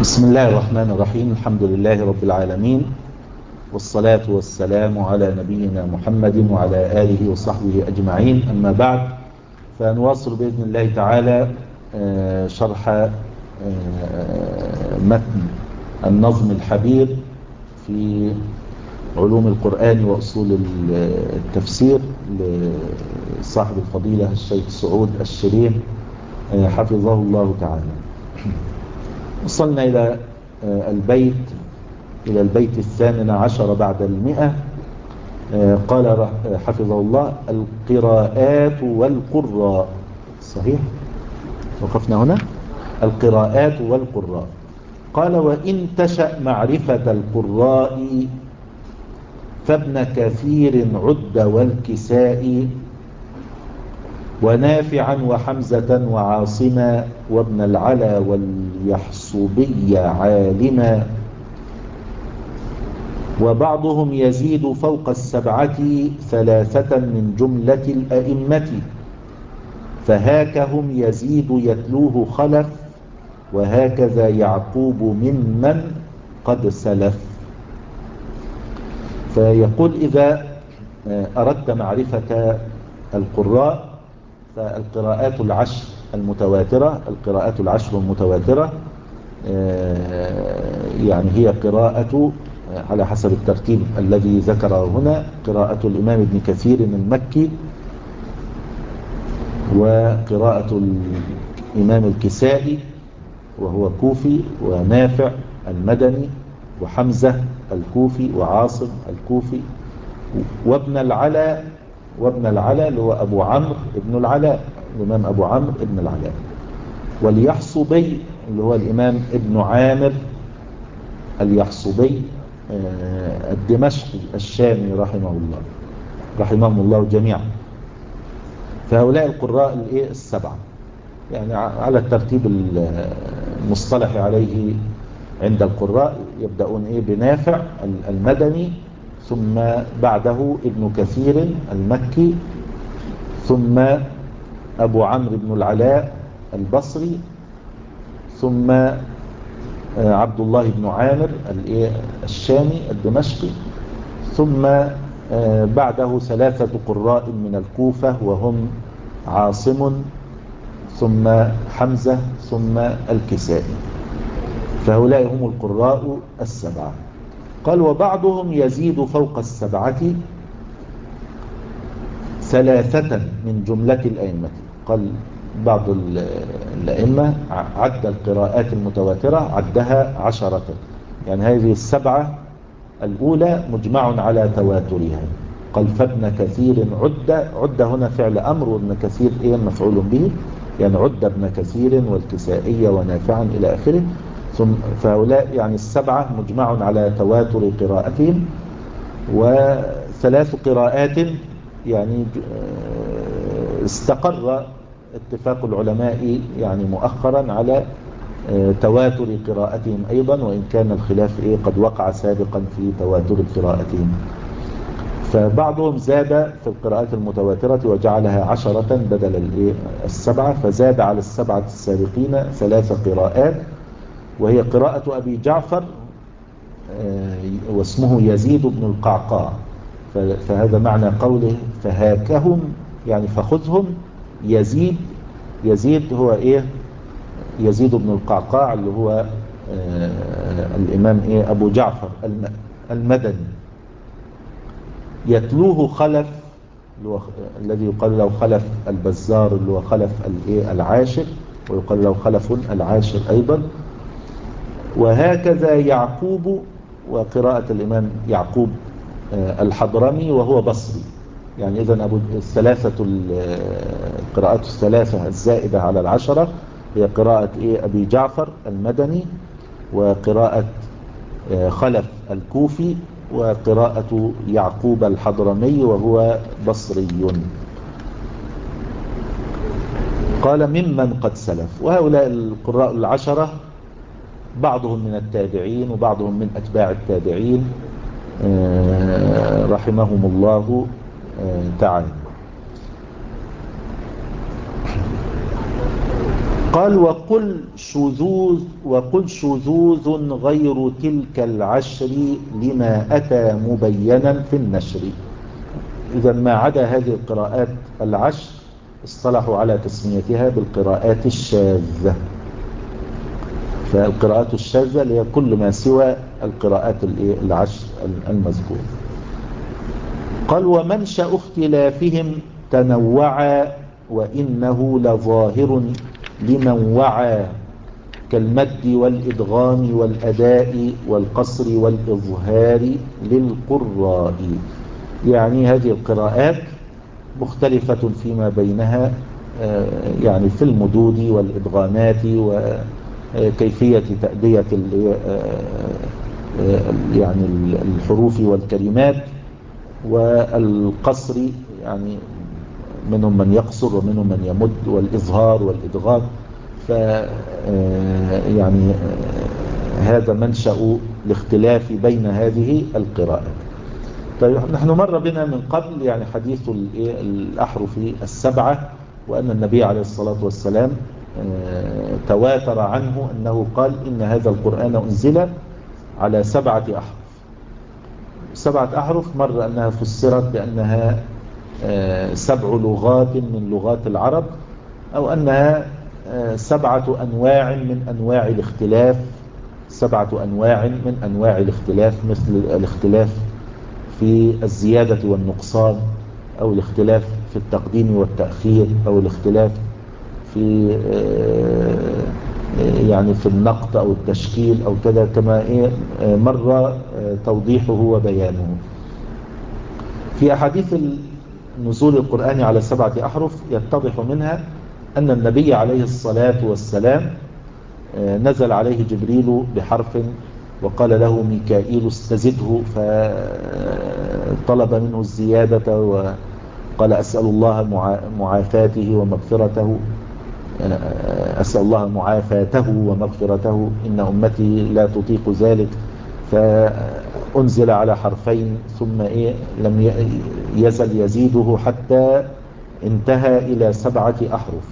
بسم الله الرحمن الرحيم. الحمد لله رب العالمين، والصلاة والسلام على نبينا محمد وعلى آله وصحبه أجمعين. أما بعد، فنواصل بإذن الله تعالى شرح متن النظم الحبير في علوم القرآن وأصول التفسير لصاحب الفضيلة الشيخ سعود الشريف حفظه الله تعالى. وصلنا إلى البيت 18 بعد 100. قال حفظه الله: القراءات والقراء. صحيح، وقفنا هنا. القراءات والقراء. قال: وإن تشأ معرفة القراء فابن كثير عد والكساء، ونافعا وحمزة وعاصما، وابن العلا واليحصبي عالما. وبعضهم يزيد فوق 7 3 من جملة الأئمة، فهاكهم يزيد يتلوه خلف، وهكذا يعقوب ممن قد سلف. فيقول: إذا أردت معرفة القراء فالقراءات العشر المتواترة يعني هي قراءة على حسب الترتيب الذي ذكره هنا: قراءة الإمام ابن كثير المكي، وقراءة الإمام الكسائي وهو كوفي، ونافع المدني، وحمزة الكوفي، وعاصم الكوفي، وابن العلا اللي هو أبو عمرو ابن العلاء، الإمام أبو عمرو ابن العلاء، واليحصبي اللي هو الإمام ابن عامر اليحصبي الدمشقي الشامي رحمهم الله جميعا. فهؤلاء القراء السبعة، يعني على الترتيب المصطلح عليه عند القراء، يبدأون بنافع المدني، ثم بعده ابن كثير المكي، ثم أبو عمرو بن العلاء البصري، ثم عبد الله بن عامر الشامي الدمشقي، ثم بعده 3 قراء من الكوفة وهم عاصم، ثم حمزة، ثم الكسائي. فهؤلاء هم القراء السبعة. قال: وبعضهم يزيد فوق 7 3 من جملة الأئمة. قال بعض الأئمة عد القراءات المتواترة، عدها 10، يعني هذه 7 الأولى مجمع على تواترها. قال: فابن كثير عد هنا فعل أمر، وابن كثير مفعول به، يعني عد ابن كثير والكسائي ونافعا إلى آخره. ثم فهؤلاء يعني 7 مجمع على تواتر قراءتهم، و3 قراءات يعني استقر اتفاق العلماء يعني مؤخرا على تواتر قراءتهم أيضا، وإن كان الخلاف قد وقع سابقا في تواتر قراءتهم. فبعضهم زاد في القراءات المتواترة وجعلها 10 بدل 7، فزاد على 7 السابقين 3 قراءات، وهي قراءة أبي جعفر واسمه يزيد بن القعقاع. فهذا معنى قوله فهاكهم، يعني فخذهم. يزيد هو يزيد بن القعقاع اللي هو الإمام أبو جعفر المدني. يتلوه خلف الذي يقال له خلف البزار، اللي هو خلف العاشر، ويقال له خلف العاشر أيضا. وهكذا يعقوب، وقراءة الإمام يعقوب الحضرمي وهو بصري. يعني إذن القراءات 3 الزائدة على 10 هي قراءة أبي جعفر المدني، وقراءة خلف الكوفي، وقراءة يعقوب الحضرمي وهو بصري. قال: ممن قد سلف. وهؤلاء القراء 10 بعضهم من التابعين وبعضهم من أتباع التابعين رحمهم الله تعالى. قال وقل شذوذ غير تلك العشر لما أتى مبينا في النشر. إذا ما عدا هذه القراءات العشر اصطلحوا على تسميتها بالقراءات الشاذة. فالقراءات الشاذة هي كل ما سوى القراءات العشر المذكورة. قال ومنشأ اختلافهم تنوعا وإنه لظاهر لمن وعى كالمد والإدغام والأداء والقصر والإظهار للقراء. يعني هذه القراءات مختلفة فيما بينها، يعني في المدود والإدغامات وكيفية تأدية يعني الحروف والكلمات والقصر، يعني منهم من يقصر ومنهم من يمد، والإظهار والإدغام. يعني هذا منشأ الاختلاف بين هذه القراءات. طيب نحن مر بنا من قبل يعني حديث الأحرف السبعة، وأن النبي عليه الصلاة والسلام تواتر عنه أنه قال إن هذا القرآن أنزل على 7 أحرف. 7 أحرف مر أنها فسرت بأنها 7 لغات من لغات العرب، أو أنها 7 أنواع من أنواع الاختلاف. 7 أنواع من أنواع الاختلاف، مثل الاختلاف في الزيادة والنقصان، أو الاختلاف في التقديم والتأخير، أو الاختلاف في يعني في النقط أو التشكيل أو كذا، كما مر توضيحه وبيانه. في أحاديث نزول القرآن على 7 أحرف يتضح منها أن النبي عليه الصلاة والسلام نزل عليه جبريل بحرف وقال له ميكائيل استزده، فطلب منه الزيادة وقال أسأل الله معافاته ومغفرته، أسأل الله معافاته ومغفرته، إن أمتي لا تطيق ذلك. فأنزل على حرفين ثم لم يزل يزيده حتى انتهى إلى 7 أحرف.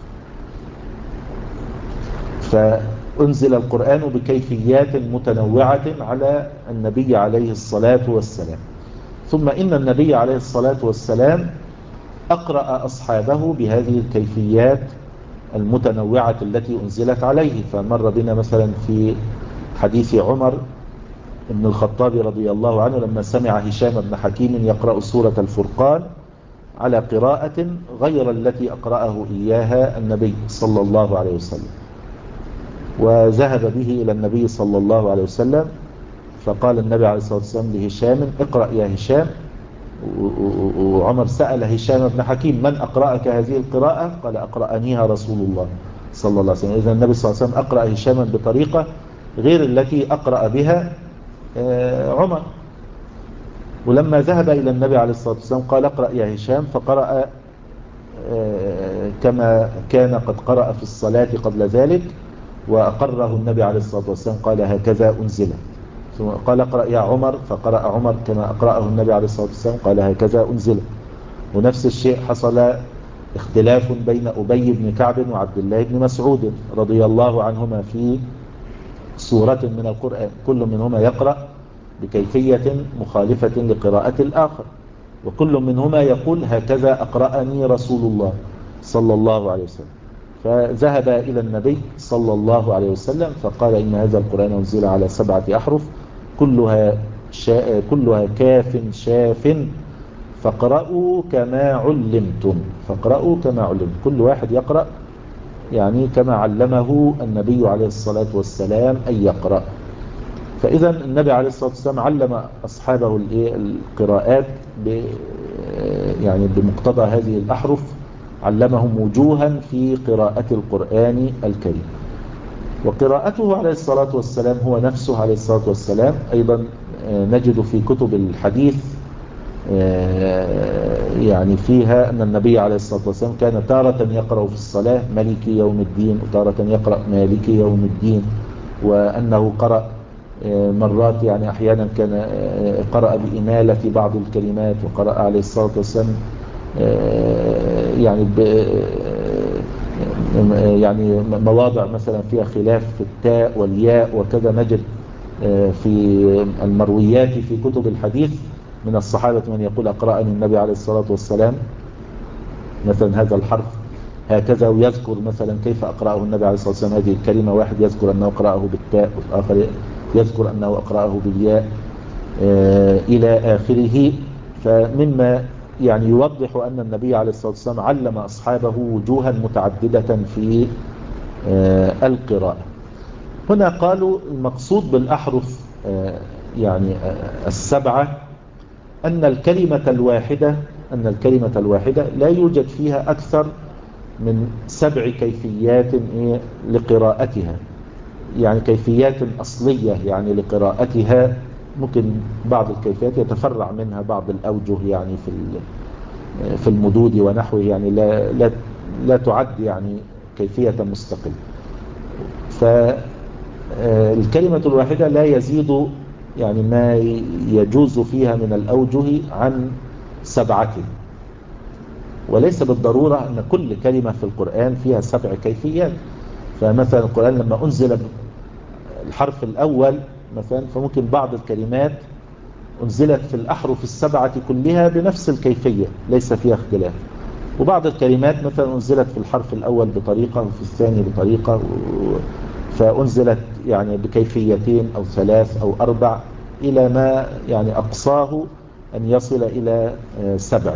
فأنزل القرآن بكيفيات متنوعة على النبي عليه الصلاة والسلام. ثم إن النبي عليه الصلاة والسلام أقرأ أصحابه بهذه الكيفيات المتنوعة التي أنزلت عليه. فمر بنا مثلا في حديث عمر بن الخطاب رضي الله عنه لما سمع هشام بن حكيم يقرأ سورة الفرقان على قراءة غير التي أقرأه إياها النبي صلى الله عليه وسلم، وذهب به إلى النبي صلى الله عليه وسلم، فقال النبي عليه الصلاة والسلام لهشام اقرأ يا هشام. وعمر سأل هشام بن حكيم من أقرأك هذه القراءة؟ قال أقرأنيها رسول الله صلى الله عليه وسلم. إذن النبي صلى الله عليه وسلم أقرأ هشاما بطريقة غير التي أقرأ بها عمر. ولما ذهب إلى النبي عليه الصلاة والسلام قال اقرأ يا هشام، فقرأ كما كان قد قرأ في الصلاة قبل ذلك، وأقره النبي عليه الصلاة والسلام قال هكذا أنزل. ثم قال اقرأ يا عمر، فقرأ عمر كما أقرأه النبي عليه الصلاة والسلام قال هكذا أنزل. ونفس الشيء حصل اختلاف بين أبي بن كعب وعبد الله بن مسعود رضي الله عنهما في سورة من القرآن، كل منهما يقرأ بكيفية مخالفة لقراءة الآخر، وكل منهما يقول هكذا أقرأني رسول الله صلى الله عليه وسلم. فذهب إلى النبي صلى الله عليه وسلم فقال إن هذا القرآن أنزل على 7 أحرف كلها كاف شاف، فاقرأوا كما علمتم. فاقرأوا كما علمتم، كل واحد يقرأ يعني كما علمه النبي عليه الصلاة والسلام أن يقرأ. فإذا النبي عليه الصلاة والسلام علم أصحابه القراءات يعني بمقتضى هذه الأحرف، علمهم وجوها في قراءة القرآن الكريم. وقراءته عليه الصلاة والسلام هو نفسه عليه الصلاة والسلام أيضا نجد في كتب الحديث يعني فيها أن النبي عليه الصلاة والسلام كان تارة يقرأ في الصلاة ملك يوم الدين، وتارة يقرأ مالك يوم الدين، وأنه قرأ مرات يعني أحيانا كان قرأ بإمالة بعض الكلمات، وقرأ عليه الصلاة والسلام يعني يعني مواضع مثلا فيها خلاف في التاء والياء وكذا نجد في المرويات في كتب الحديث من الصحابة من يقول أقرأني النبي عليه الصلاة والسلام مثلا هذا الحرف هكذا، ويذكر مثلا كيف أقرأه النبي عليه الصلاة والسلام هذه الكلمة، واحد يذكر أنه أقرأه بالتاء والآخر يذكر أنه أقرأه بالياء إلى آخره. فمما يعني يوضح أن النبي عليه الصلاة والسلام علم أصحابه وجوها متعددة في القراءة. هنا قالوا المقصود بالأحرف يعني السبعة أن الكلمة الواحدة لا يوجد فيها أكثر من 7 كيفيات لقراءتها، يعني كيفيات أصلية يعني لقراءتها. ممكن بعض الكيفيات يتفرع منها بعض الأوجه يعني في المدود ونحوه، يعني لا تعد يعني كيفية مستقلة. فالكلمة الواحدة لا يزيد يعني ما يجوز فيها من الأوجه عن 7، وليس بالضرورة أن كل كلمة في القرآن فيها 7 كيفيات. فمثلا القرآن لما أنزل الحرف الأول مثلا، فممكن بعض الكلمات أنزلت في الأحرف السبعة كلها بنفس الكيفية ليس فيها اختلاف، وبعض الكلمات مثلا أنزلت في الحرف الأول بطريقة وفي الثاني بطريقة، فأنزلت يعني بكيفيتين أو 3 أو 4 إلى ما يعني أقصاه أن يصل إلى 7.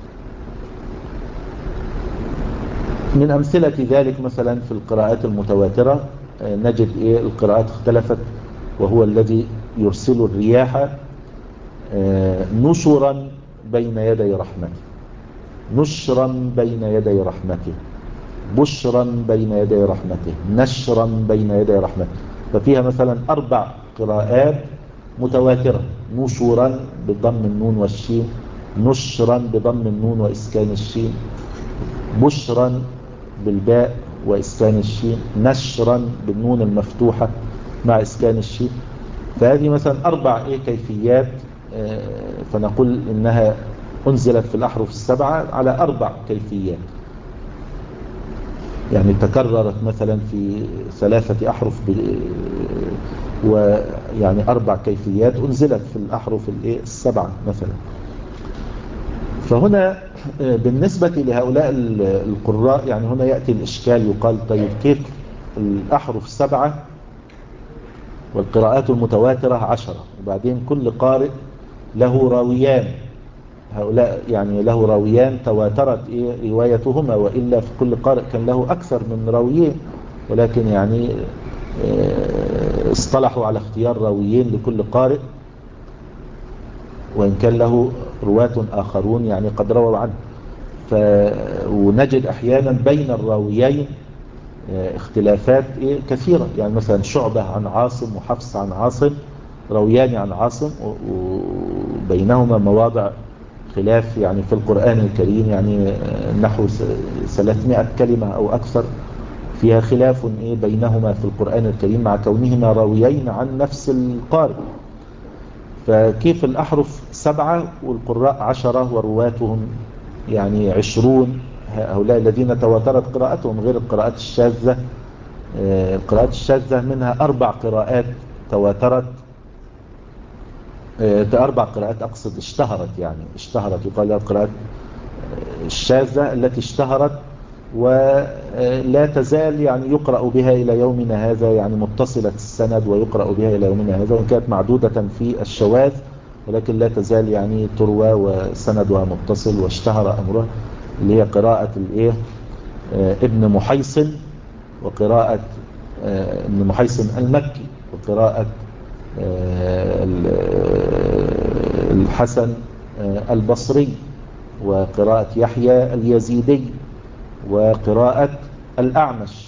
من أمثلة ذلك مثلا في القراءات المتواترة نجد القراءات اختلفت، وهو الذي يرسل الرياح نشرا بين يدي رحمته، نشرا بين يدي رحمته، بشرا بين يدي رحمته، نشرا بين يدي رحمته. ففيها مثلا 4 قراءات متواترة: نشرا بضم النون والشين، نشرا بضم النون وإسكان الشين، بشرا بالباء وإسكان الشين، نشرا بالنون المفتوحة مع إسكان الشين. فهذه مثلا 4 كيفيات، فنقول إنها أنزلت في الأحرف السبعة على 4 كيفيات، يعني تكررت مثلا في 3 أحرف ويعني 4 كيفيات أنزلت في الأحرف السبعة مثلا. فهنا بالنسبة لهؤلاء القراء يعني هنا يأتي الإشكال، يقال طيب كيف الأحرف 7 والقراءات المتواترة 10، وبعدين كل قارئ له راويان، هؤلاء يعني له راويان تواترت روايتهما، وإلا في كل قارئ كان له أكثر من راويين، ولكن يعني اصطلحوا على اختيار راويين لكل قارئ، وإن كان له رواة آخرون يعني قد رووا عنه. ونجد أحيانا بين الراويين اختلافات كثيرة، يعني مثلا شعبة عن عاصم وحفص عن عاصم، راويان عن عاصم وبينهما مواضع خلاف يعني في القرآن الكريم، يعني نحو 300 كلمة أو أكثر فيها خلاف بينهما في القرآن الكريم مع كونهما راويين عن نفس القارئ. فكيف الأحرف 7 والقراء 10 ورواتهم يعني 20، هؤلاء الذين تواترت قراءتهم غير القراءات الشاذة. القراءات الشاذة منها 4 قراءات تواترت، 4 قراءات أقصد اشتهرت، يعني اشتهرت يقال لها القراءات الشاذة التي اشتهرت ولا تزال يعني يقرأ بها إلى يومنا هذا، يعني متصلة السند ويقرأ بها إلى يومنا هذا، وإن كانت معدودة في الشواذ ولكن لا تزال يعني تروى وسندها متصل واشتهر أمرها، اللي هي قراءة ابن محيصن، وقراءة ابن محيصن المكي، وقراءة الحسن البصري، وقراءة يحيى اليزيدي، وقراءة الأعمش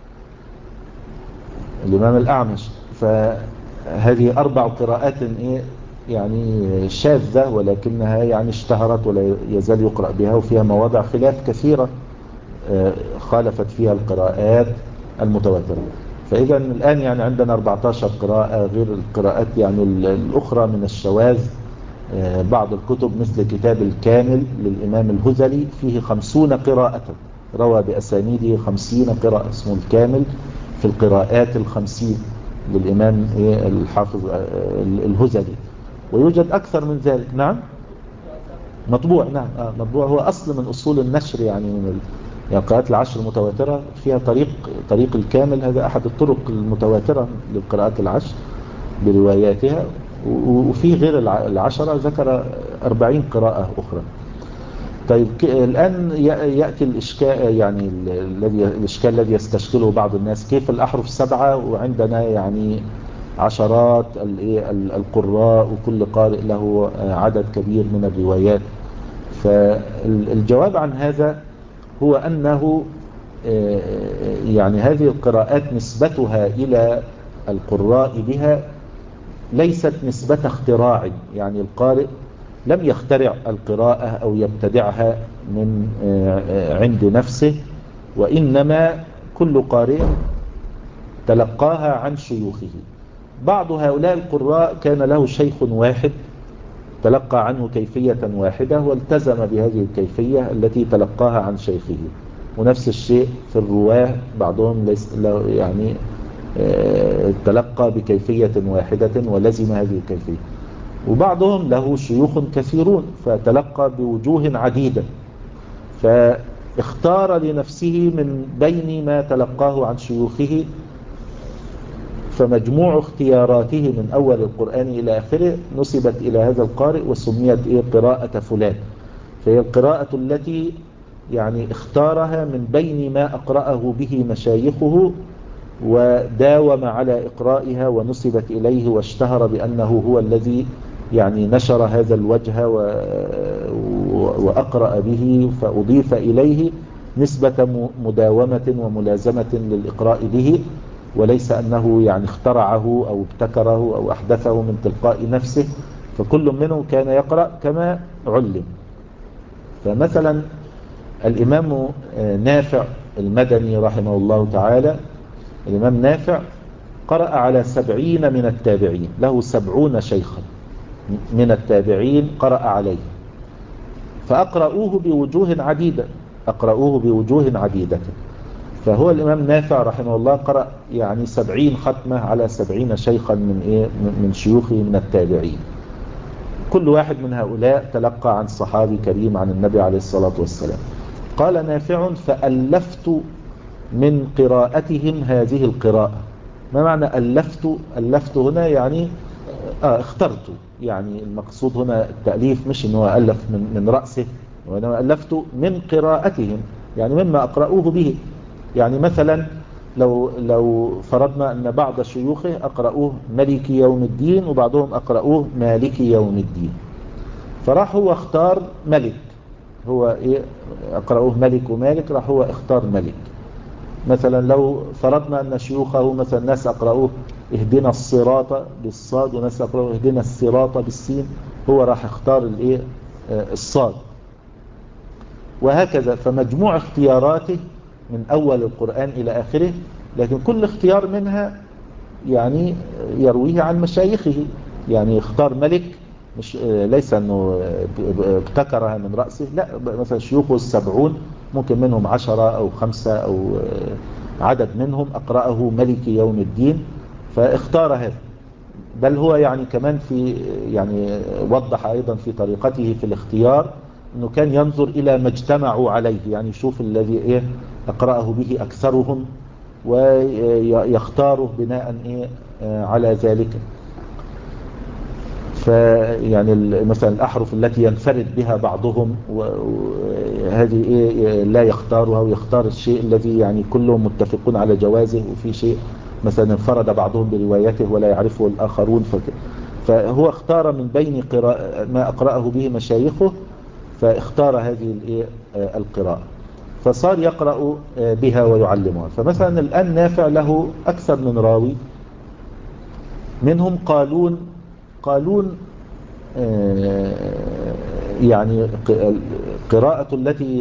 الإمام الأعمش. فهذه 4 قراءات يعني شاذة، ولكنها يعني اشتهرت ولا يزال يقرأ بها، وفيها مواضع خلاف كثيرة خالفت فيها القراءات المتواترة. فإذا الآن يعني عندنا 14 قراءة غير القراءات يعني الأخرى من الشواذ. بعض الكتب مثل كتاب الكامل للإمام الهذلي فيه 50 قراءة، روى بأسانيده 50 قراءة، اسمه الكامل في القراءات 50 للإمام الحافظ الهذلي. ويوجد أكثر من ذلك. نعم مطبوع. نعم مطبوع. هو أصل من أصول النشر، يعني من يعني القراءات العشر المتواترة فيها طريق الكامل، هذا أحد الطرق المتواترة للقراءات العشر برواياتها. وفي غير العشرة ذكر 40 قراءة أخرى. طيب الآن يأتي الإشكال، يعني الإشكال الذي يستشكله بعض الناس، كيف الأحرف 7 وعندنا يعني عشرات القراء وكل قارئ له عدد كبير من الروايات؟ فالجواب عن هذا هو أنه يعني هذه القراءات نسبتها إلى القراء بها ليست نسبة اختراع، يعني القارئ لم يخترع القراءة أو يبتدعها من عند نفسه، وإنما كل قارئ تلقاها عن شيوخه. بعض هؤلاء القراء كان له شيخ واحد تلقى عنه كيفية واحدة والتزم بهذه الكيفية التي تلقاها عن شيخه. ونفس الشيء في الرواه، بعضهم يعني تلقى بكيفية واحدة ولزم هذه الكيفية، وبعضهم له شيوخ كثيرون فتلقى بوجوه عديدة، فاختار لنفسه من بين ما تلقاه عن شيوخه. فمجموع اختياراته من أول القرآن إلى آخره نسبت إلى هذا القارئ وسميت قراءة فلان. فهي القراءة التي يعني اختارها من بين ما أقرأه به مشايخه وداوم على إقرائها ونسبت إليه واشتهر بأنه هو الذي يعني نشر هذا الوجه وأقرأ به، فأضيف إليه نسبة مداومة وملازمة للإقراء به، وليس أنه يعني اخترعه أو ابتكره أو أحدثه من تلقاء نفسه. فكل منهم كان يقرأ كما علم. فمثلا الإمام نافع المدني رحمه الله تعالى، الإمام نافع قرأ على 70 من التابعين، له 70 شيخا من التابعين قرأ عليه، فأقرأوه بوجوه عديدة. فهو الإمام نافع رحمه الله قرأ يعني 70 ختمة على 70 شيخا من شيوخه من التابعين. كل واحد من هؤلاء تلقى عن صحابي كريم عن النبي عليه الصلاة والسلام. قال نافع: فألفت من قراءتهم هذه القراءة. ما معنى ألفت؟ ألفت هنا يعني اخترت، يعني المقصود هنا التأليف، مش انه ألف من رأسه، وإنما ألفت من قراءتهم، يعني مما أقرأوه به. يعني مثلا لو فرضنا أن بعض شيوخه أقرأوه ملك يوم الدين وبعضهم أقرأوه مالك يوم الدين، فراح هو اختار ملك، هو أقرأوه ملك ومالك، راح هو اختار ملك. مثلا لو فرضنا أن شيوخه مثلا ناس أقرأوه اهدنا الصراط بالصاد وناس أقرأوه اهدنا الصراط بالسين، هو راح اختار الصاد، وهكذا. فمجموع اختياراته من أول القرآن إلى آخره، لكن كل اختيار منها يعني يرويه عن مشايخه. يعني اختار ملك مش ليس أنه ابتكرها من رأسه، لا، مثلا شيوخه 70 ممكن منهم 10 أو 5 أو عدد منهم أقرأه ملك يوم الدين فاختار هذا. بل هو يعني كمان يعني وضح أيضا في طريقته في الاختيار أنه كان ينظر إلى ما اجتمعوا عليه، يعني يشوف الذي أقرأه به أكثرهم ويختاره بناء على ذلك. فيعني مثلا الأحرف التي ينفرد بها بعضهم هذه لا يختارها، ويختار الشيء الذي يعني كلهم متفقون على جوازه، وفي شيء مثلا انفرد بعضهم بروايته ولا يعرفه الآخرون، فهو اختار من بين ما أقرأه به مشايخه، فاختار هذه القراءة، فصار يقرأ بها ويعلمها. فمثلا الآن نافع له أكثر من راوي، منهم قالون يعني قراءة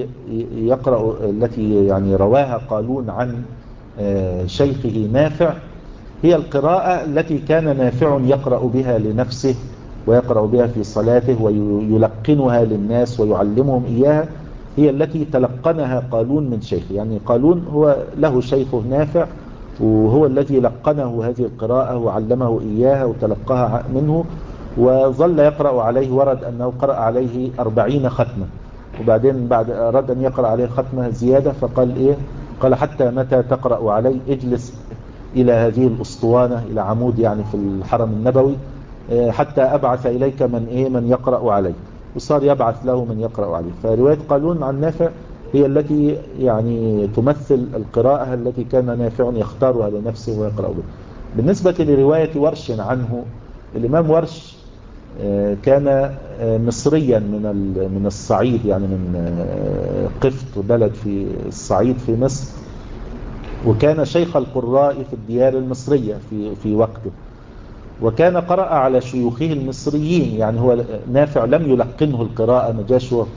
التي يعني رواها قالون عن شيخه نافع هي القراءة التي كان نافع يقرأ بها لنفسه ويقرأ بها في صلاته ويلقنها للناس ويعلمهم إياها، هي التي تلقنها قالون من شيخه. يعني قالون هو له شيخه نافع، وهو الذي لقنه هذه القراءة وعلمه إياها وتلقاها منه، وظل يقرأ عليه. ورد أنه قرأ عليه 40 ختمة، وبعدين بعد أراد أن يقرأ عليه ختمة زيادة فقال إيه؟ قال حتى متى تقرأ علي؟ اجلس إلى هذه الأسطوانة، إلى عمود يعني في الحرم النبوي، حتى أبعث إليك من يقرأ عليه. وصار يبعث له من يقرأ عليه. فرواية قالون عن نافع هي التي يعني تمثل القراءة التي كان نافع يختارها لنفسه ويقرأ بها. بالنسبة لرواية ورش عنه، الإمام ورش كان مصريا من الصعيد، يعني من قفط، بلد في الصعيد في مصر، وكان شيخ القراء في الديار المصرية في وقته، وكان قرأ على شيوخه المصريين. يعني هو نافع لم يلقنه القراءة، ما جاش هو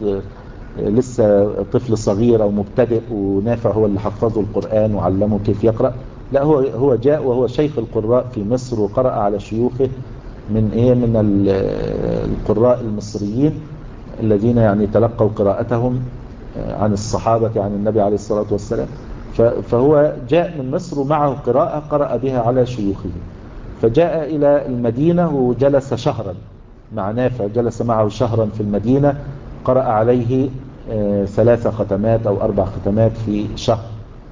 لسه طفل صغير أو مبتدئ ونافع هو اللي حفظه القرآن وعلمه كيف يقرأ. لا، هو جاء وهو شيخ القراء في مصر، وقرأ على شيوخه من القراء المصريين الذين يعني تلقوا قراءتهم عن الصحابة عن النبي عليه الصلاة والسلام. فهو جاء من مصر ومعه قراءة قرأ بها على شيوخه. فجاء إلى المدينة وجلس شهرا مع نافع، جلس معه شهرا في المدينة، قرأ عليه 3 ختمات أو 4 ختمات في شهر.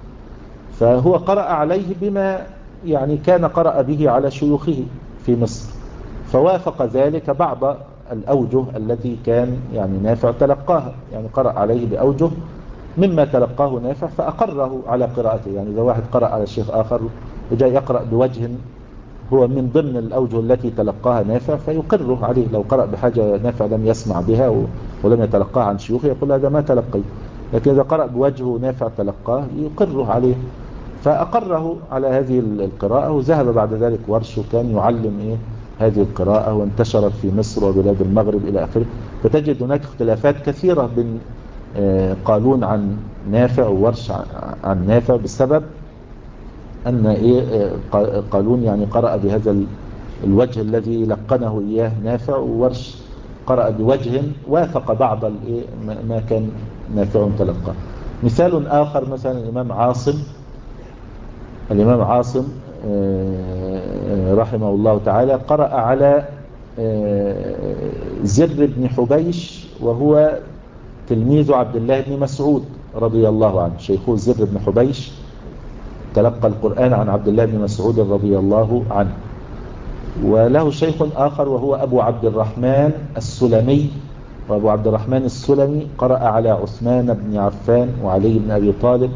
فهو قرأ عليه بما يعني كان قرأ به على شيوخه في مصر، فوافق ذلك بعض الأوجه التي كان يعني نافع تلقاها. يعني قرأ عليه بأوجه مما تلقاه نافع فأقره على قراءته. يعني إذا واحد قرأ على الشيخ آخر وجاء يقرأ بوجه هو من ضمن الأوجه التي تلقاها نافع فيقره عليه. لو قرأ بحاجة نافع لم يسمع بها ولم يتلقاها عن شيوخه يقول هذا ما تلقي. لكن إذا قرأ بوجهه نافع تلقاه يقره عليه، فأقره على هذه القراءة. وذهب بعد ذلك ورش وكان يعلم هذه القراءة، وانتشرت في مصر وبلاد المغرب إلى آخره. فتجد هناك اختلافات كثيرة بين قالون عن نافع وورش عن نافع، بسبب أن قالون يعني قرأ بهذا الوجه الذي لقنه إياه نافع، وورش قرأ بوجه وافق بعض ما كان نافع تلقاه. مثال آخر مثلا الإمام عاصم رحمه الله تعالى قرأ على زر بن حبيش، وهو تلميذ عبد الله بن مسعود رضي الله عنه. شيخه زر بن حبيش تلقى القرآن عن عبد الله بن مسعود رضي الله عنه. وله شيخ آخر وهو أبو عبد الرحمن السلمي. وأبو عبد الرحمن السلمي قرأ على عثمان بن عفان وعلي بن أبي طالب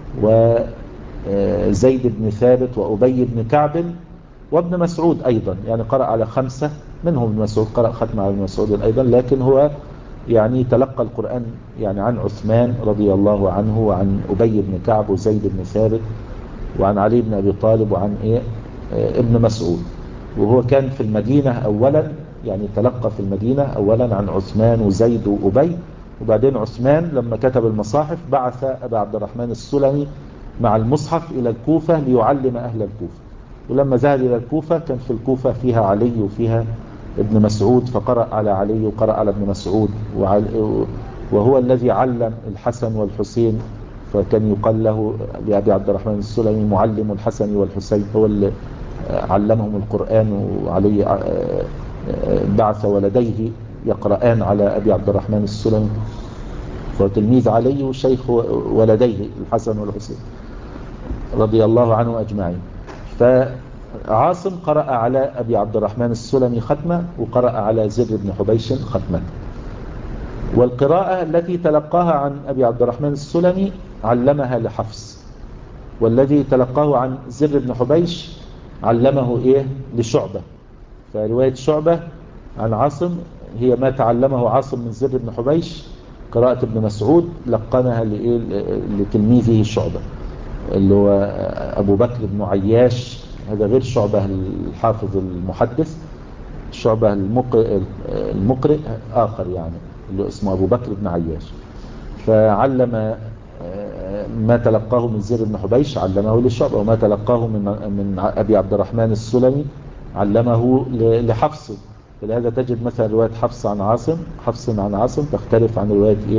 وزيد بن ثابت وأبي بن كعب وابن مسعود أيضا. يعني قرأ على 5 منهم. ابن مسعود قرأ ختم على ابن مسعود أيضا، لكن هو يعني تلقى القرآن يعني عن عثمان رضي الله عنه، وعن أبي بن كعب وزيد بن ثابت وعن علي بن أبي طالب وعن ابن مسعود. وهو كان في المدينة أولا، يعني تلقى في المدينة أولا عن عثمان وزيد وأبي. وبعدين عثمان لما كتب المصاحف بعث أبا عبد الرحمن السلمي مع المصحف إلى الكوفة ليعلم أهل الكوفة. ولما ذهب إلى الكوفة كان في الكوفة فيها علي وفيها ابن مسعود، فقرأ على علي وقرأ على ابن مسعود. وهو الذي علم الحسن والحسين، فكان يقال له لأبي عبد الرحمن السلمي معلم الحسن والحسين. هو اللي علمهم القرآن. وعلي بعث ولديه يقرآن على أبي عبد الرحمن السلمي، فتلميذ علي وشيخ ولديه الحسن والحسين رضي الله عنه أجمعين. فعاصم قرأ على أبي عبد الرحمن السلمي ختمة، وقرأ على زر بن حبيش ختمة. والقراءة التي تلقاها عن أبي عبد الرحمن السلمي علمها لحفص، والذي تلقاه عن زر بن حبيش علمه لشعبة. فرواية شعبة عن عاصم هي ما تعلمه عاصم من زر بن حبيش، قراءة ابن مسعود لقنها لتلميذه شعبة اللي هو أبو بكر بن عياش. هذا غير شعبة الحافظ المحدث، شعبة المقرئ آخر يعني اللي اسمه أبو بكر بن عياش. فعلم ما تلقاه من زر بن حبيش علمه لشعبة، وما تلقاه من أبي عبد الرحمن السلمي علمه لحفص. فلهذا تجد مثلا رواية حفص عن عاصم تختلف عن رواية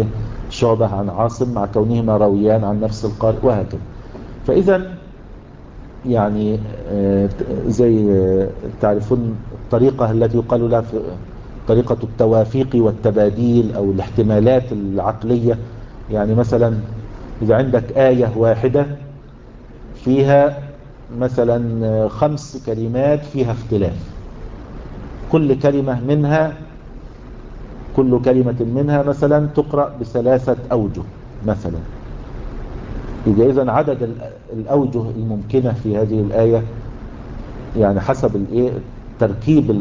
شعبة عن عاصم مع كونهما راويان عن نفس القارئ وهكذا. فإذا يعني زي تعرفون الطريقة التي يقال لها طريقة التوافيق والتباديل أو الاحتمالات العقلية. يعني مثلا إذا عندك آية واحدة فيها مثلا 5 كلمات فيها اختلاف، كل كلمة منها مثلا تقرأ ب3 أوجه مثلا. يبقى إذن عدد الأوجه الممكنة في هذه الآية يعني حسب تركيب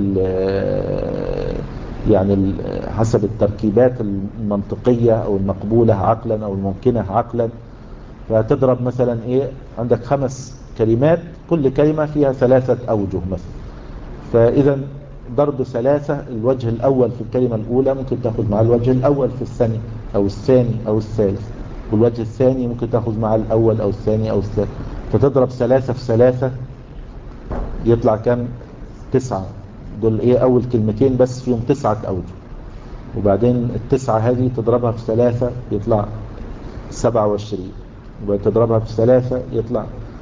يعني حسب التركيبات المنطقية أو المقبولة عقلا أو الممكنة عقلا. فتضرب مثلا عندك 5 كلمات كل كلمة فيها 3 أوجه مثلا. فإذا ضرب 3 الوجه الأول في الكلمة الأولى ممكن تأخذ مع الوجه الأول في الثاني أو الثاني أو الثالث، والوجه الثاني ممكن تأخذ مع الأول أو الثاني أو الثالث. فتضرب 3 في 3 يطلع كم؟ 9. دول أول كلمتين بس فيهم 9 أوجه. وبعدين ال9 هذه تضربها في 3 يطلع 27. وتضربها في 3 يطلع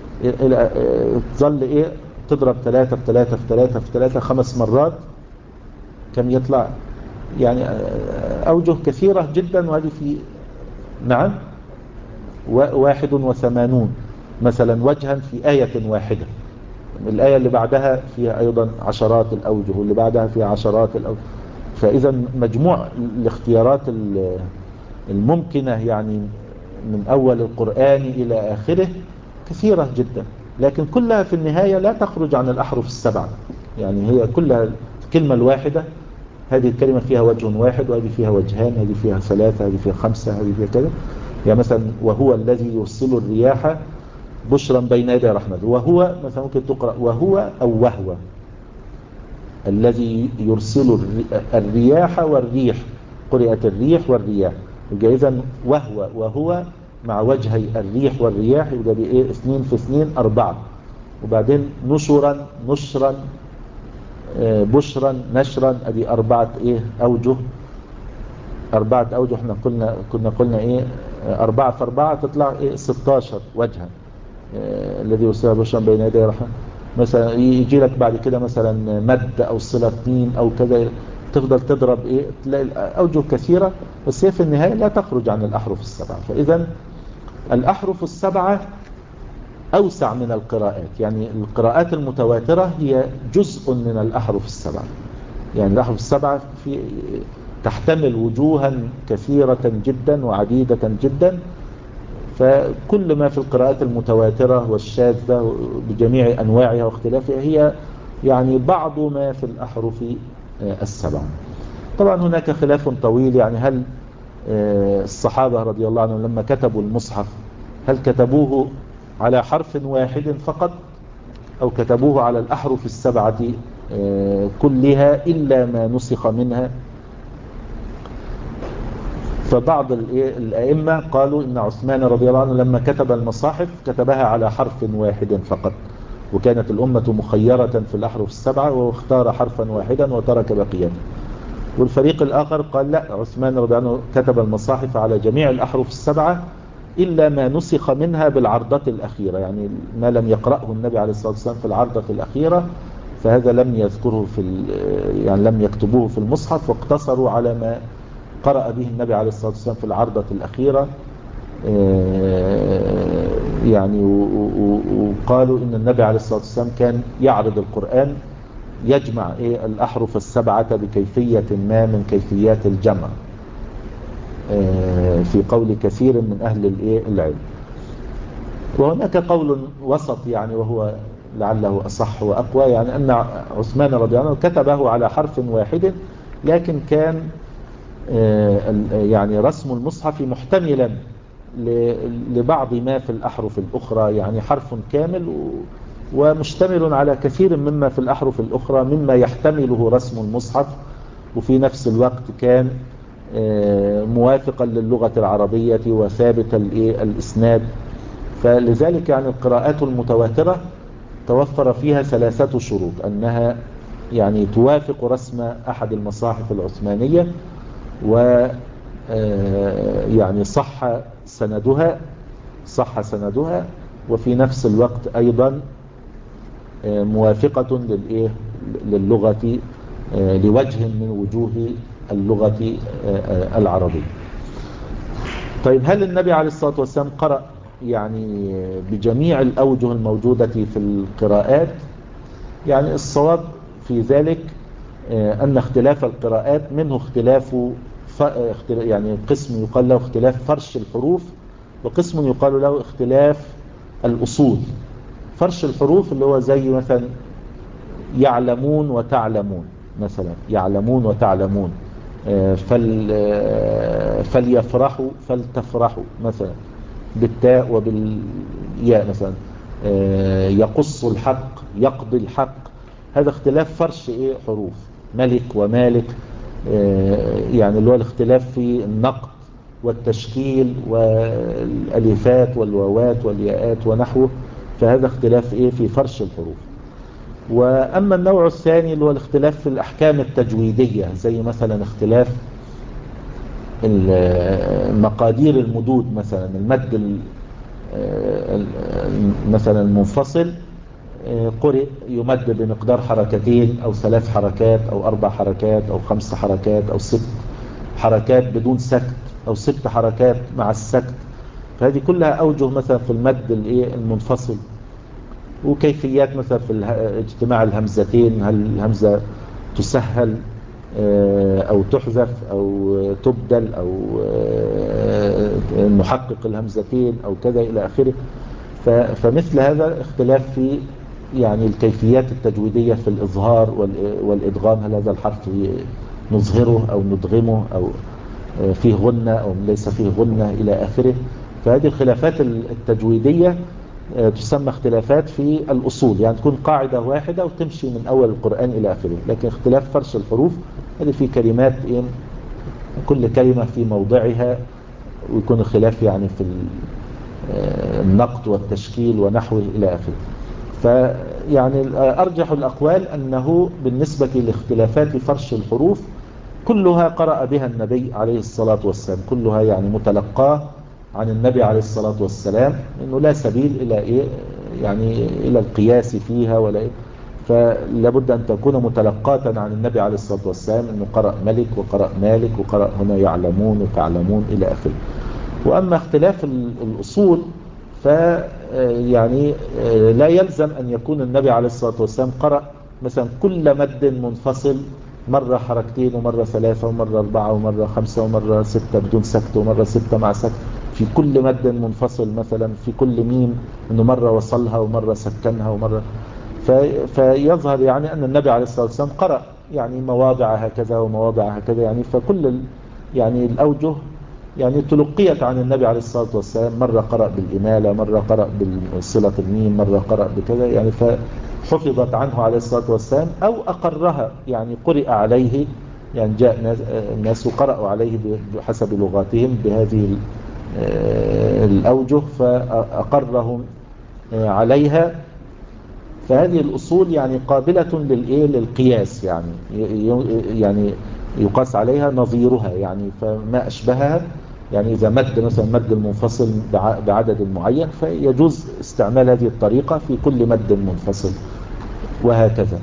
تظل تضرب 3 في 3 في 3 في 3 5 مرات كم يطلع؟ يعني أوجه كثيرة جدا. وهذه في نعم 81 مثلا وجها في آية واحدة. الآية اللي بعدها فيها أيضا عشرات الأوجه، واللي بعدها فيها عشرات الأوجه. فإذا مجموع الاختيارات الممكنة يعني من أول القرآن إلى آخره كثيرة جدا، لكن كلها في النهاية لا تخرج عن الأحرف السبعة. يعني هي كلها الكلمة الواحدة، هذه الكلمة فيها وجه واحد، وهذه فيها وجهان، هذه فيها 3، هذه فيها 5، هذه فيها كذا. يعني مثلا وهو الذي يرسل الرياح بشرا بين يدي رحمته. وهو مثلا ممكن تقرأ وهو أو وهو الذي يرسل الرياح والريح، قرئت الريح والرياح. يبقى إذن وهو مع وجهي الريح والرياح يبقى 2 في 2 4. وبعدين نشرا بشرا نشرا، ادي 4 أوجه. 4 أوجه. احنا كنا قلنا 4 في 4 تطلع 16 وجها. الذي يرسل بشرا بين يدي رحمة. مثلا يجي لك بعد كده مثلا مد او صلة ميم او كذا، تفضل تضرب تلاقي اوجه كثيرة، بس هي في النهاية لا تخرج عن الأحرف السبعة. فإذا الأحرف السبعة أوسع من القراءات. يعني القراءات المتواترة هي جزء من الأحرف السبعة. يعني الأحرف السبعة تحتمل وجوها كثيرة جدا وعديدة جدا. فكل ما في القراءات المتواترة والشاذة بجميع أنواعها واختلافها هي يعني بعض ما في الأحرف السبعة. طبعا هناك خلاف طويل، يعني هل الصحابة رضي الله عنهم لما كتبوا المصحف هل كتبوه على حرف واحد فقط أو كتبوه على الأحرف السبعة كلها إلا ما نسخ منها؟ فبعض الأئمة قالوا إن عثمان رضي الله عنه لما كتب المصاحف كتبها على حرف واحد فقط، وكانت الأمة مخيرة في الأحرف السبعة واختار حرفا واحدا وترك بقيته. والفريق الآخر قال لا، عثمان رضي الله عنه كتب المصاحف على جميع الأحرف السبعة إلا ما نسخ منها بالعرضة الأخيرة. يعني ما لم يقرأه النبي عليه الصلاة والسلام في العرضة الأخيرة فهذا لم يذكره يعني لم يكتبوه في المصحف، واقتصروا على ما قرأ به النبي عليه الصلاة والسلام في العرضة الأخيرة. يعني وقالوا إن النبي عليه الصلاة والسلام كان يعرض القرآن يجمع الأحرف السبعة بكيفية ما من كيفيات الجمع في قول كثير من أهل العلم. وهناك قول وسط يعني وهو لعله أصح وأقوى، يعني أن عثمان رضي الله عنه كتبه على حرف واحد، لكن كان يعني رسم المصحف محتملا لبعض ما في الأحرف الأخرى، يعني حرف كامل ومشتمل على كثير مما في الأحرف الأخرى مما يحتمله رسم المصحف، وفي نفس الوقت كان موافقا للغة العربية وثابت الإسناد. فلذلك يعني القراءات المتواترة توفر فيها 3 شروط: أنها يعني توافق رسم أحد المصاحف العثمانية، يعني صح سندها، وفي نفس الوقت أيضا موافقة للغة، لوجه من وجوه اللغة العربية. طيب هل النبي عليه الصلاة والسلام قرأ يعني بجميع الأوجه الموجودة في القراءات؟ يعني الصواب في ذلك أن اختلاف القراءات منه يعني قسم يقال له اختلاف فرش الحروف، وقسم يقال له اختلاف الأصول. فرش الحروف اللي هو زي مثلا يعلمون وتعلمون، مثلا يعلمون وتعلمون، فليفرحوا فلتفرحوا مثلا بالتاء وبالياء مثلا، يقص الحق يقضي الحق. هذا اختلاف فرش حروف ملك ومالك، يعني اللي هو الاختلاف في النقط والتشكيل والالفات والواوات والياءات ونحوه. فهذا اختلاف في فرش الحروف. وأما النوع الثاني اللي هو الاختلاف في الأحكام التجويدية، زي مثلا اختلاف مقادير المدود، مثلا المد مثلا المنفصل قرئ يمد بمقدار حركتين أو 3 حركات أو 4 حركات أو 5 حركات أو 6 حركات بدون سكت أو 6 حركات مع السكت. فهذه كلها أوجه مثلا في المد المنفصل، وكيفيات مثلا في اجتماع الهمزتين، هل الهمزة تسهل أو تحذف أو تبدل أو نحقق الهمزتين أو كذا إلى آخره. فمثل هذا اختلاف في يعني الكيفيات التجويدية في الإظهار والإدغام، هل هذا الحرف نظهره أو ندغمه أو فيه غنة أو ليس فيه غنة إلى آخره. فهذه الخلافات التجويدية تسمى اختلافات في الأصول، يعني تكون قاعدة واحدة وتمشي من أول القرآن إلى آخره. لكن اختلاف فرش الحروف هذه في كلمات كل كلمة في موضعها، ويكون الخلاف يعني في النقط والتشكيل ونحوه إلى آخره. فيعني أرجح الأقوال أنه بالنسبة لاختلافات فرش الحروف كلها قرأ بها النبي عليه الصلاة والسلام، كلها يعني متلقاه عن النبي عليه الصلاة والسلام، إنه لا سبيل إلى يعني إلى القياس فيها ولا فلا بد أن تكون متلقاة عن النبي عليه الصلاة والسلام، إنه قرأ ملك وقرأ مالك وقرأ هنا يعلمون وتعلمون إلى آخره. وأما اختلاف الأصول يعني لا يلزم أن يكون النبي عليه الصلاة والسلام قرأ مثلا كل مد منفصل مرة حركتين ومرة 3 ومرة 4 ومرة 5 ومرة 6 بدون سكت ومرة 6 مع سكت في كل مد منفصل، مثلا في كل ميم انه مرة وصلها ومرة سكنها ومرة. فيظهر يعني أن النبي عليه الصلاة والسلام قرأ يعني مواضع هكذا ومواضع هكذا، يعني فكل يعني الأوجه يعني تلقيت عن النبي عليه الصلاة والسلام، مرة قرأ بالإمالة، مرة قرأ بصلة الميم، مرة قرأ بكذا، يعني فحفظت عنه عليه الصلاة والسلام أو أقرها، يعني قرئ عليه، يعني جاء الناس وقرأوا عليه بحسب لغاتهم بهذه الأوجه فأقرهم عليها. فهذه الأصول يعني قابلة للقياس، يعني يقاس عليها نظيرها، يعني فما أشبهها. يعني إذا مد مثلا مد المنفصل بعدد معين فيجوز استعمال هذه الطريقة في كل مد منفصل وهكذا.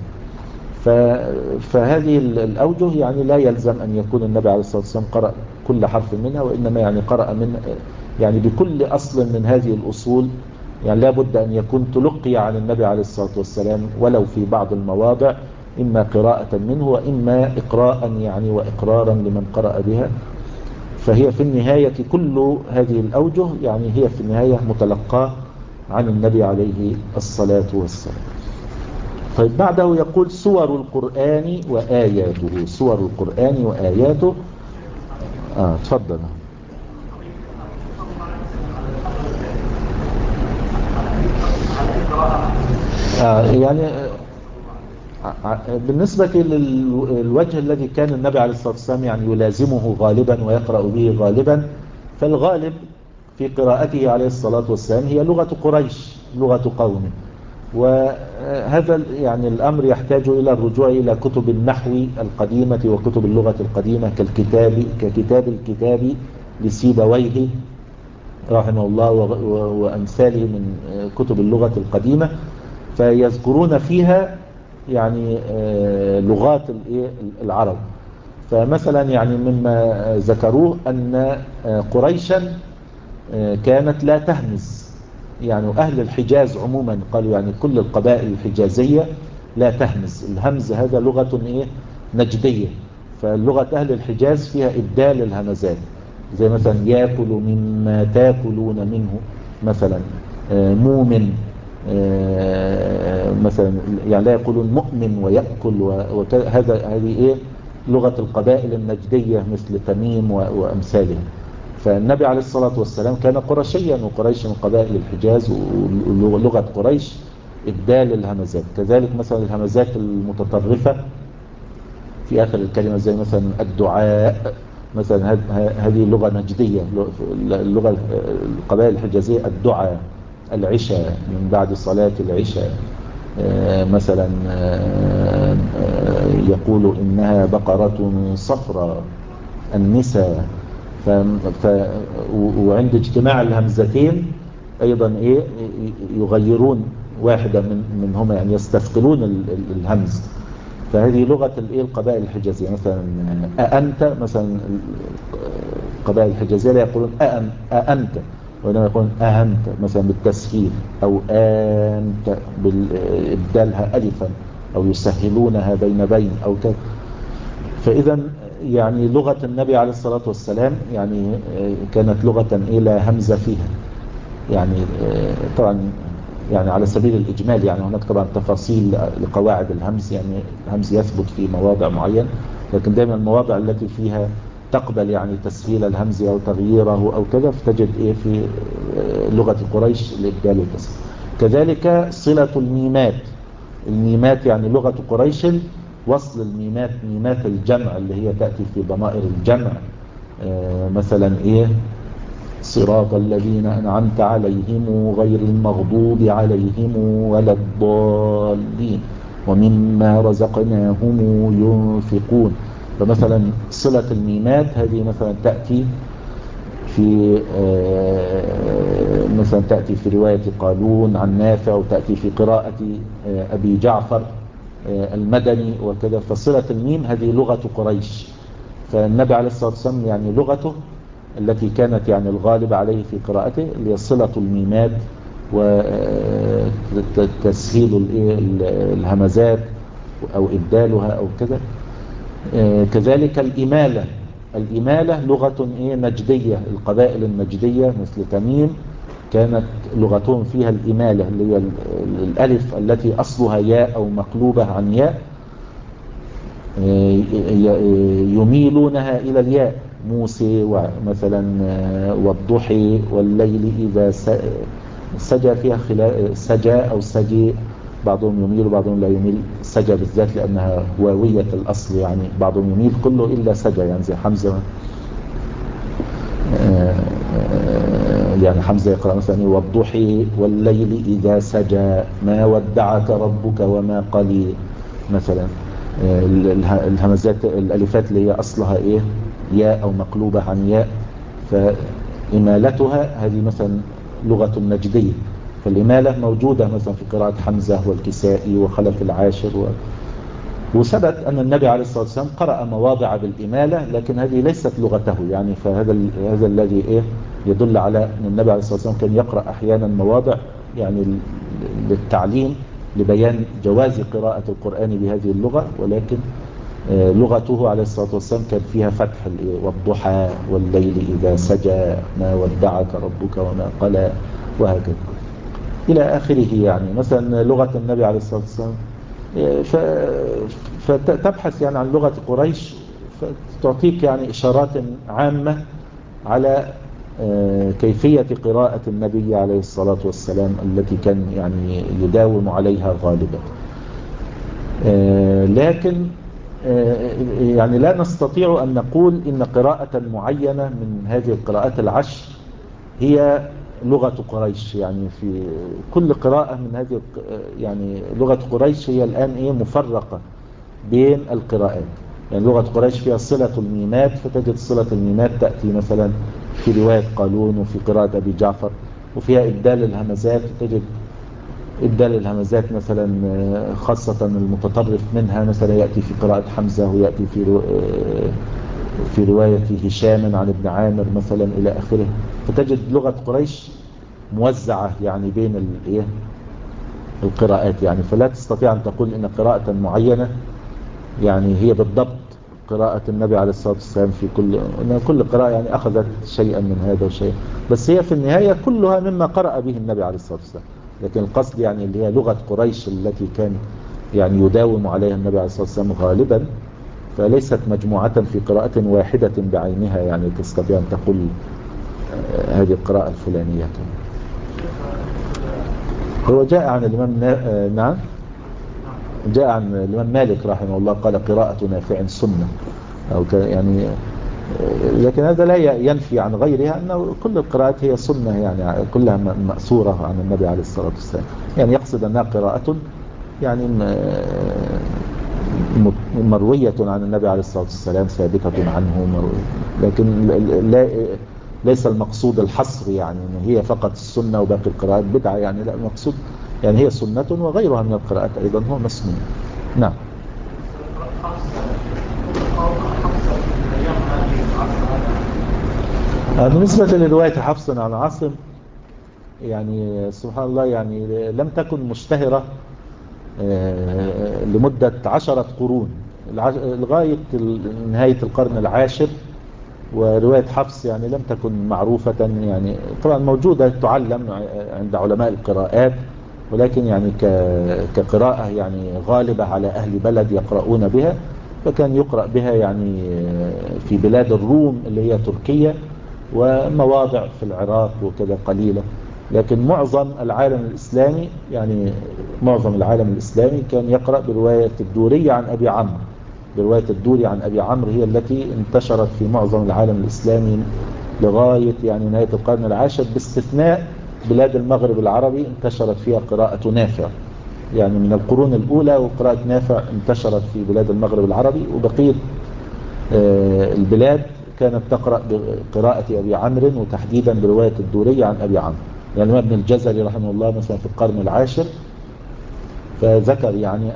فهذه الأوجه يعني لا يلزم أن يكون النبي عليه الصلاة والسلام قرأ كل حرف منها، وإنما يعني قرأ يعني بكل أصل من هذه الأصول، يعني لا بد أن يكون تلقي عن النبي عليه الصلاة والسلام ولو في بعض المواضع، إما قراءة منه وإما إقراء يعني وإقرارا لمن قرأ بها. فهي في النهاية كل هذه الأوجه يعني هي في النهاية متلقاة عن النبي عليه الصلاة والسلام. طيب بعده يقول سور القرآن وآياته، سور القرآن وآياته. تفضل. يعني بالنسبة للوجه الذي كان النبي عليه الصلاة والسلام يعني يلازمه غالبا ويقرأ به غالبا، فالغالب في قراءته عليه الصلاة والسلام هي لغة قريش، لغة قومه. وهذا يعني الأمر يحتاج إلى الرجوع إلى كتب النحو القديمة وكتب اللغة القديمة ككتاب الكتاب لسيبويه رحمه الله وأمثاله من كتب اللغة القديمة، فيذكرون فيها يعني لغات العرب. فمثلا يعني مما ذكروه أن قريشا كانت لا تهمز، يعني أهل الحجاز عموما قالوا يعني كل القبائل الحجازية لا تهمز. الهمز هذا لغة نجدية، فلغة أهل الحجاز فيها إبدال الهمزات، زي مثلا يأكل مما تأكلون منه مثلا، مؤمن مثلا، يعني لا يقولون مؤمن ويأكل هذه لغة القبائل النجدية مثل تميم وأمثالها. فالنبي عليه الصلاة والسلام كان قرشيا، وقريش من قبائل الحجاز، ولغة قريش إبدال الهمزات. كذلك مثلا الهمزات المتطرفة في آخر الكلمة زي مثلا الدعاء مثلا، هذه لغة نجدية، اللغة القبائل الحجازية الدعاء، العشاء من بعد صلاة العشاء مثلا يقول إنها بقرة صفراء النساء. وعند اجتماع الهمزتين أيضا يغيرون واحدة منهما، يعني يستثقلون الهمز. فهذه لغة القبائل الحجازية. مثلا أأنت مثلا، القبائل الحجازية لا يقولون أأنت، وإنما يقولون أهنت مثلا بالتسهيل، أو أنت بالإبدالها ألفا، أو يسهلونها بين أو كذا. فإذا يعني لغة النبي عليه الصلاة والسلام يعني كانت لغة لا همزة فيها. يعني طبعا يعني على سبيل الإجمال، يعني هناك طبعا تفاصيل لقواعد الهمز، يعني الهمز يثبت في مواضع معين، لكن دائما المواضع التي فيها تقبل يعني تسهيل الهمز أو تغييره أو كذا، فتجد في لغة قريش الإبدال والتسهيل. كذلك صلة الميمات يعني لغة قريش وصل الميمات، ميمات الجمع اللي هي تأتي في ضمائر الجمع، مثلا صراط الذين أنعمت عليهم غير المغضوب عليهم ولا الضالين ومما رزقناهم ينفقون. فمثلا صلة الميمات هذه مثلا تأتي في مثلا تأتي في رواية قالون عن نافع، وتأتي في قراءة أبي جعفر المدني وكذا. فصلة الميم هذه لغة قريش. فالنبي عليه الصلاة والسلام يعني لغته التي كانت يعني الغالب عليه في قراءته اللي هي صلة الميمات وتسهيل الهمزات أو إبدالها أو كذا. كذلك الإمالة لغة نجدية. القبائل النجدية مثل تميم كانت لغتهم فيها الإمالة، اللي هي الألف التي أصلها ياء أو مقلوبة عن ياء، يميلونها إلى الياء. موسى مثلا والضحى والليل إذا سجى، فيها سجى أو سجي، بعضهم يميل وبعضهم لا يميل. سجى بالذات لأنها واوية الأصل، يعني بعضهم يميل كله إلا سجى، يعني زي حمزة، يعني حمزة يقرأ مثلا والضحى والليل إذا سجى ما ودعك ربك وما قلي مثلا. الهمزات الألفات اللي هي أصلها ياء أو مقلوبة عن ياء، فإمالتها هذه مثلا لغة نجدية. فالإمالة موجودة مثلا في قراءة حمزة والكسائي وخلف العاشر وثبت أن النبي عليه الصلاة والسلام قرأ مواضع بالإمالة، لكن هذه ليست لغته يعني. فهذا الذي يدل على أن النبي عليه الصلاة والسلام كان يقرأ أحيانا مواضع يعني للتعليم، لبيان جواز قراءة القرآن بهذه اللغة، ولكن لغته عليه الصلاة والسلام كان فيها فتح والضحى والليل إذا سجى ما ودعك ربك وما قلى وهكذا إلى آخره. يعني مثلا لغة النبي عليه الصلاة والسلام فتبحث يعني عن لغة قريش، فتعطيك يعني إشارات عامة على كيفية قراءة النبي عليه الصلاة والسلام التي كان يعني يداوم عليها غالبا. لكن يعني لا نستطيع أن نقول إن قراءة معينة من هذه القراءات العشر هي لغة قريش، يعني في كل قراءة من هذه يعني لغة قريش هي الآن مفرقة بين القراءات. يعني لغة قريش فيها صلة الميمات، فتجد صلة الميمات تأتي مثلا في رواية قالون وفي قراءة أبي جعفر، وفيها إبدال الهمزات، تجد إبدال الهمزات مثلا خاصة المتطرف منها مثلا يأتي في قراءة حمزة، ويأتي في رواية هشام عن ابن عامر مثلا إلى آخره. فتجد لغة قريش موزعة يعني بين القراءات، يعني فلا تستطيع أن تقول إن قراءة معينة يعني هي بالضبط قراءة النبي عليه الصلاة والسلام في كل قراءة يعني أخذت شيئا من هذا وشيئا، بس هي في النهاية كلها مما قرأ به النبي عليه الصلاة والسلام. لكن القصد يعني اللي هي لغة قريش التي كان يعني يداوم عليها النبي عليه الصلاة والسلام غالبا، فليست مجموعة في قراءة واحدة بعينها يعني تستطيع أن تقول هذه القراءة الفلانية. هو جاء عن الإمام نعم، جاء عن الإمام مالك رحمه الله قال قراءة نافع سنة أو يعني، لكن هذا لا ينفي عن غيرها أن كل القراءات هي سنة، يعني كلها مأثورة عن النبي عليه الصلاة والسلام. يعني يقصد أنها قراءة يعني مروية عن النبي عليه الصلاة والسلام ثابتة عنه، لكن ليس المقصود الحصر يعني ان هي فقط السنة وباقي القراءات بدعة، يعني لا، المقصود يعني هي سنة وغيرها من القراءات أيضا هو مسنون. نعم. بالنسبة لرواية حفص عن عاصم، يعني سبحان الله يعني لم تكن مشتهرة لمدة 10 قرون لغاية نهاية القرن العاشر. ورواية حفص يعني لم تكن معروفة، يعني طبعا موجودة تعلم عند علماء القراءات، ولكن يعني كقراءة يعني غالبة على أهل بلد يقرؤون بها، فكان يقرأ بها يعني في بلاد الروم اللي هي تركيا، ومواضع في العراق وكذا قليلة. لكن معظم العالم الإسلامي يعني معظم العالم الإسلامي كان يقرأ برواية الدوري عن أبي عمرو. برواية الدوري عن أبي عمرو هي التي انتشرت في معظم العالم الإسلامي لغاية يعني نهاية القرن العاشر، باستثناء بلاد المغرب العربي انتشرت فيها قراءة نافع، يعني من القرون الأولى وقراءة نافع انتشرت في بلاد المغرب العربي، وبقية البلاد كانت تقرأ بقراءة أبي عمرو وتحديدا برواية الدوري عن أبي عمرو. يعني ابن الجزري رحمه الله مثلا في القرن العاشر فذكر يعني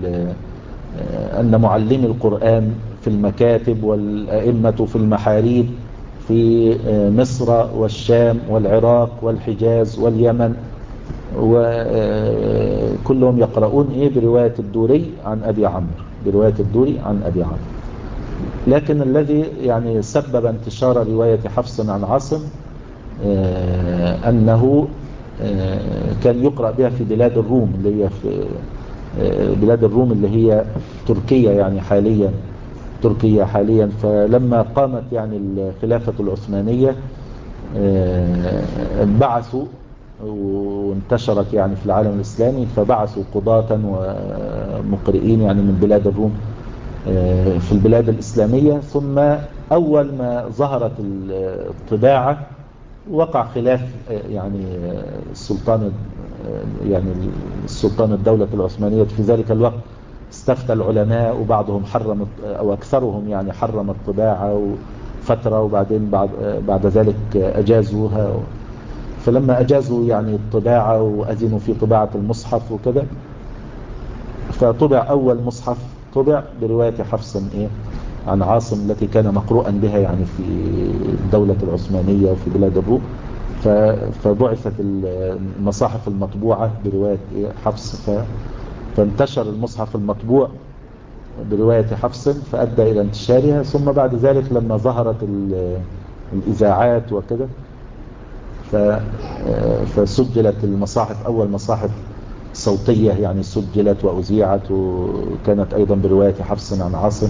أن معلمي القرآن في المكاتب والأئمة في المحاريب في مصر والشام والعراق والحجاز واليمن وكلهم يقرؤون برواية الدوري عن أبي عمرو، برواية الدوري عن أبي عمرو. لكن الذي يعني سبب انتشار رواية حفص عن عاصم أنه كان يقرأ بها في بلاد الروم اللي هي في بلاد الروم اللي هي تركيا يعني حاليا، تركيا حاليا. فلما قامت يعني الخلافة العثمانية بعثوا وانتشرت يعني في العالم الإسلامي، فبعثوا قضاة ومقرئين يعني من بلاد الروم في البلاد الإسلامية. ثم أول ما ظهرت الطباعة وقع خلاف يعني السلطان يعني السلطان الدولة العثمانية في ذلك الوقت استفتى العلماء، وبعضهم حرم أو أكثرهم يعني حرم الطباعة فترة، وبعدين بعد ذلك أجازوها. فلما أجازوا يعني الطباعة وأذنوا في طباعة المصحف وكذا، فطبع أول مصحف طبع برواية حفص عن عاصم التي كان مقروءا بها يعني في الدولة العثمانية وفي بلاد الروم. فبعثت المصاحف المطبوعة برواية حفص، فانتشر المصحف المطبوع برواية حفص فأدى إلى انتشارها. ثم بعد ذلك لما ظهرت الإذاعات وكذا فسجلت المصاحف، أول مصاحف صوتية يعني سجلت وأذيعت، وكانت أيضا برواية حفص عن عاصم.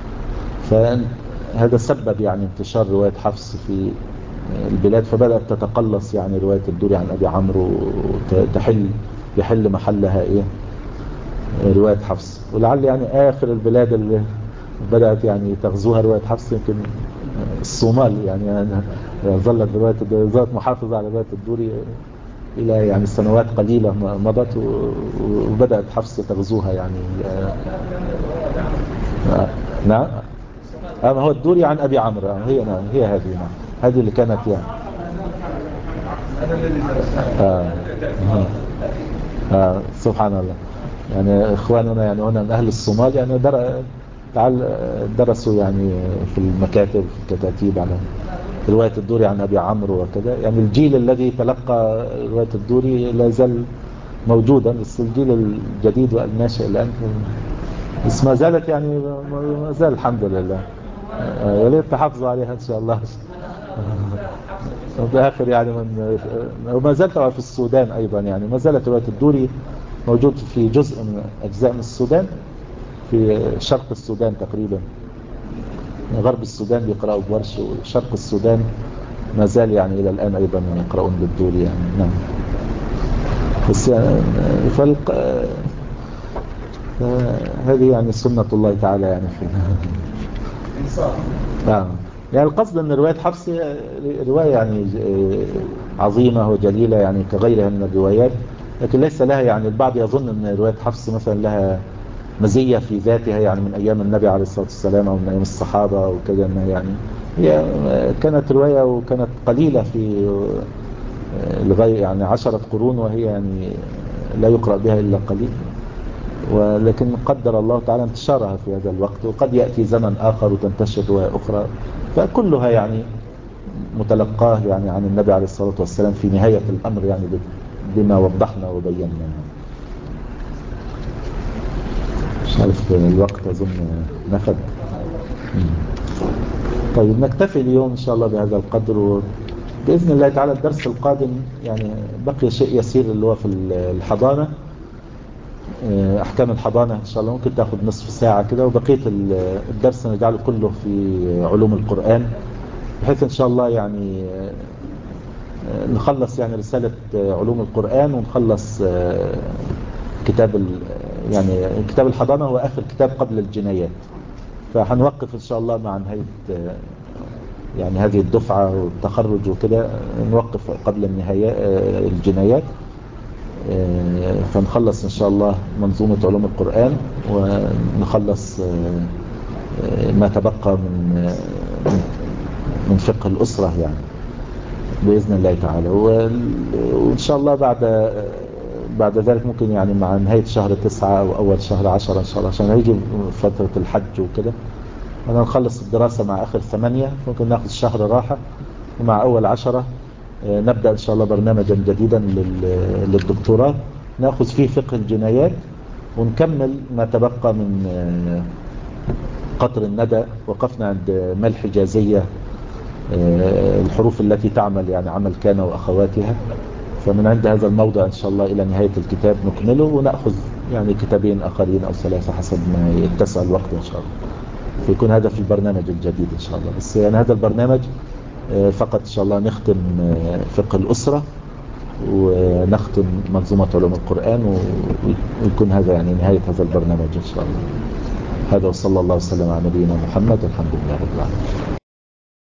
فهذا سبب يعني انتشار رواية حفص في البلاد، فبدأت تتقلص يعني رواية الدوري عن أبي عمرو يحل محلها رواية حفص. ولعل يعني آخر البلاد اللي بدأت يعني تغزوها رواية حفص يمكن الصومال يعني. أنا ظلت ظلت محافظة على رواية الدوري إلى يعني سنوات قليلة مضت، وبدأت حفص تغزوها يعني. نعم. هو الدوري عن أبي عمرو، هي نعم، هي هذه، نعم، هذه اللي كانت يعني. آه. سبحان الله. يعني إخواننا يعني هنا من أهل الصومال يعني درسوا يعني في المكاتب، في الكتاتيب، على رواية الدوري عن أبي عمرو وكذا. يعني الجيل الذي تلقى رواية الدوري لا زال موجودا، بس الجيل الجديد والناشئ الآن بس ما زالت يعني، ما زال الحمد لله. يا ريت تحافظوا عليها إن شاء الله. بآخر يعني وما زالت طبعا في السودان أيضا، يعني ما زالت رواية الدوري موجود في جزء من أجزاء من السودان، في شرق السودان تقريبا. غرب السودان بيقرأوا بورش، وشرق السودان ما زال يعني إلى الآن أيضا يقرؤون بالدوري يعني. نعم. بس هذه يعني سنة الله تعالى يعني في يعني القصد أن رواية حفص رواية يعني عظيمة وجليلة يعني كغيرها من الروايات، لكن ليس لها يعني البعض يظن أن رواية حفص مثلا لها مزية في ذاتها يعني من أيام النبي عليه الصلاة والسلام أو من أيام الصحابة أو كذا. يعني هي كانت رواية وكانت قليلة في الغاية يعني 10 قرون، وهي يعني لا يقرأ بها إلا قليل، ولكن قدر الله تعالى انتشارها في هذا الوقت، وقد يأتي زمن آخر وتنتشر رواية أخرى، فكلها يعني متلقاه يعني عن النبي عليه الصلاة والسلام في نهاية الأمر يعني بما وضحنا وبينا. مش عارف الوقت أظن نفد. طيب نكتفي اليوم إن شاء الله بهذا القدر، بإذن الله تعالى الدرس القادم يعني بقي شيء يسير اللي هو في الحضانة، أحكام الحضانة إن شاء الله ممكن تأخذ نصف ساعة كده، وبقية الدرس نجعله كله في علوم القرآن، بحيث إن شاء الله يعني نخلص يعني رسالة علوم القرآن، ونخلص يعني كتاب الحضانة هو آخر كتاب قبل الجنايات، فهنوقف إن شاء الله مع نهاية يعني هذه الدفعة والتخرج وكده، نوقف قبل النهاية الجنايات، فنخلص إن شاء الله منظومة علوم القرآن، ونخلص ما تبقى من فقه الأسرة يعني بإذن الله تعالى. وإن شاء الله بعد ذلك ممكن يعني مع نهاية شهر 9 أو أول شهر 10 إن شاء الله، عشان هيجي فترة الحج وكده، أنا نخلص الدراسة مع آخر 8، ممكن ناخذ شهر راحة، ومع أول 10 نبدأ إن شاء الله برنامجا جديدا للدكتوراه، نأخذ فيه فقه الجنايات، ونكمل ما تبقى من قطر الندى. وقفنا عند ما الحجازية، الحروف التي تعمل يعني عمل كان وأخواتها، فمن عند هذا الموضع إن شاء الله إلى نهاية الكتاب نكمله، ونأخذ يعني كتابين آخرين أو 3 حسب ما يتسع الوقت إن شاء الله، فيكون هذا في البرنامج الجديد إن شاء الله. بس يعني هذا البرنامج فقط إن شاء الله نختم فقه الأسرة، ونختم منظومة علوم القرآن، ويكون هذا يعني نهاية هذا البرنامج إن شاء الله. هذا وصلى الله وسلم على نبينا محمد، والحمد لله رب العالمين.